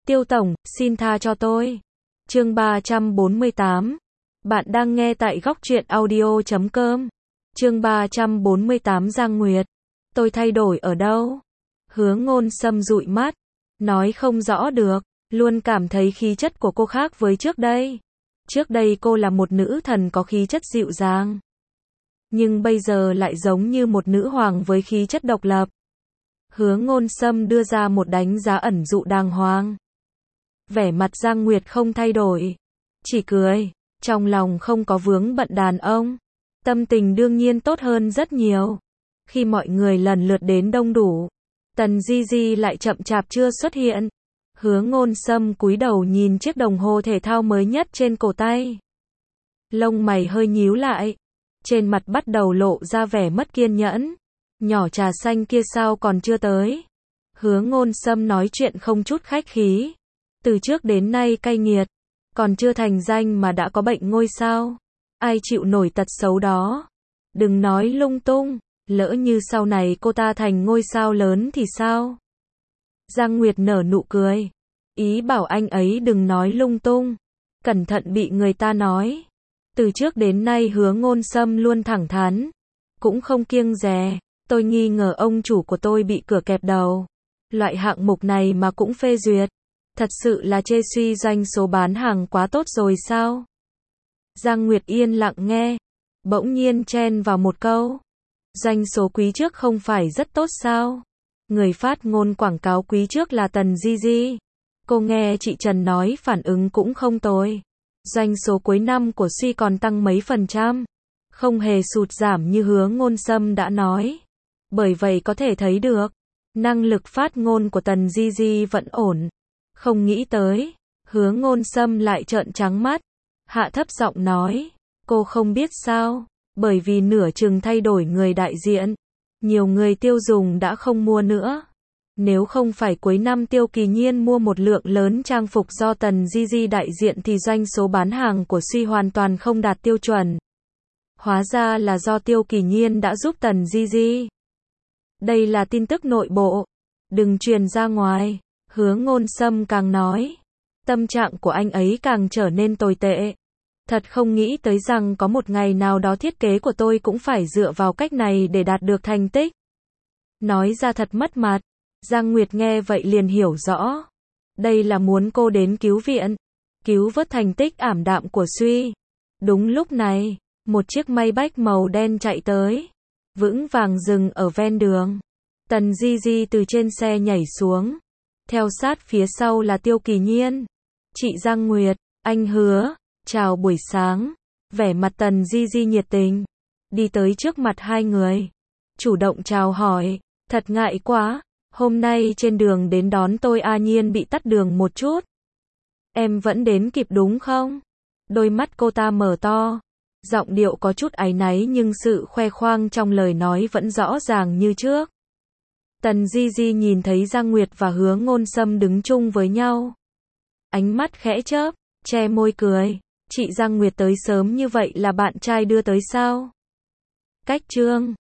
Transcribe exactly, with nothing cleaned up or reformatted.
Tiêu tổng, xin tha cho tôi. Chương ba trăm bốn mươi tám. Bạn đang nghe tại góc truyện audio chấm com. Chương ba trăm bốn mươi tám. Giang Nguyệt. Tôi thay đổi ở đâu? Hứa Ngôn Sâm dụi mắt, nói không rõ được, luôn cảm thấy khí chất của cô khác với trước đây. Trước đây cô là một nữ thần có khí chất dịu dàng, nhưng bây giờ lại giống như một nữ hoàng với khí chất độc lập. Hứa Ngôn Sâm đưa ra một đánh giá ẩn dụ đàng hoàng. Vẻ mặt Giang Nguyệt không thay đổi, chỉ cười, trong lòng không có vướng bận đàn ông. Tâm tình đương nhiên tốt hơn rất nhiều. Khi mọi người lần lượt đến đông đủ, Tần Di Di lại chậm chạp chưa xuất hiện. Hứa Ngôn Sâm cúi đầu nhìn chiếc đồng hồ thể thao mới nhất trên cổ tay. Lông mày hơi nhíu lại, trên mặt bắt đầu lộ ra vẻ mất kiên nhẫn. Nhỏ trà xanh kia sao còn chưa tới? Hứa Ngôn Sâm nói chuyện không chút khách khí. Từ trước đến nay cay nghiệt, còn chưa thành danh mà đã có bệnh ngôi sao. Ai chịu nổi tật xấu đó? Đừng nói lung tung, lỡ như sau này cô ta thành ngôi sao lớn thì sao? Giang Nguyệt nở nụ cười, ý bảo anh ấy đừng nói lung tung, cẩn thận bị người ta nói. Từ trước đến nay Hứa Ngôn Sâm luôn thẳng thắn, cũng không kiêng dè. Tôi nghi ngờ ông chủ của tôi bị cửa kẹp đầu. Loại hạng mục này mà cũng phê duyệt. Thật sự là chê suy doanh số bán hàng quá tốt rồi sao? Giang Nguyệt yên lặng nghe, bỗng nhiên chen vào một câu. Doanh số quý trước không phải rất tốt sao? Người phát ngôn quảng cáo quý trước là Tần Di Di. Cô nghe chị Trần nói phản ứng cũng không tồi. Doanh số cuối năm của Suy còn tăng mấy phần trăm, không hề sụt giảm như Hứa Ngôn Sâm đã nói. Bởi vậy có thể thấy được, năng lực phát ngôn của Tần Di Di vẫn ổn. Không nghĩ tới, Hứa Ngôn Sâm lại trợn trắng mắt, hạ thấp giọng nói, cô không biết sao, bởi vì nửa chừng thay đổi người đại diện, nhiều người tiêu dùng đã không mua nữa. Nếu không phải cuối năm Tiêu Kỳ Nhiên mua một lượng lớn trang phục do Tần Di Di đại diện thì doanh số bán hàng của Suy hoàn toàn không đạt tiêu chuẩn. Hóa ra là do Tiêu Kỳ Nhiên đã giúp Tần Di Di. Đây là tin tức nội bộ, đừng truyền ra ngoài. Hứa Ngôn Sâm càng nói, tâm trạng của anh ấy càng trở nên tồi tệ. Thật không nghĩ tới rằng có một ngày nào đó thiết kế của tôi cũng phải dựa vào cách này để đạt được thành tích. Nói ra thật mất mặt. Giang Nguyệt nghe vậy liền hiểu rõ. Đây là muốn cô đến cứu viện, cứu vớt thành tích ảm đạm của Suy. Đúng lúc này, một chiếc Maybach màu đen chạy tới, vững vàng dừng ở ven đường. Tần Di Di từ trên xe nhảy xuống, theo sát phía sau là Tiêu Kỳ Nhiên. Chị Giang Nguyệt, anh Hứa, chào buổi sáng. Vẻ mặt Tần Di Di nhiệt tình, đi tới trước mặt hai người, chủ động chào hỏi. Thật ngại quá, hôm nay trên đường đến đón tôi A Nhiên bị tắc đường một chút. Em vẫn đến kịp đúng không? Đôi mắt cô ta mở to, giọng điệu có chút áy náy nhưng sự khoe khoang trong lời nói vẫn rõ ràng như trước. Tần Di Di nhìn thấy Giang Nguyệt và Hứa Ngôn Sâm đứng chung với nhau, ánh mắt khẽ chớp, che môi cười. Chị Giang Nguyệt tới sớm như vậy là bạn trai đưa tới sao? Cách chương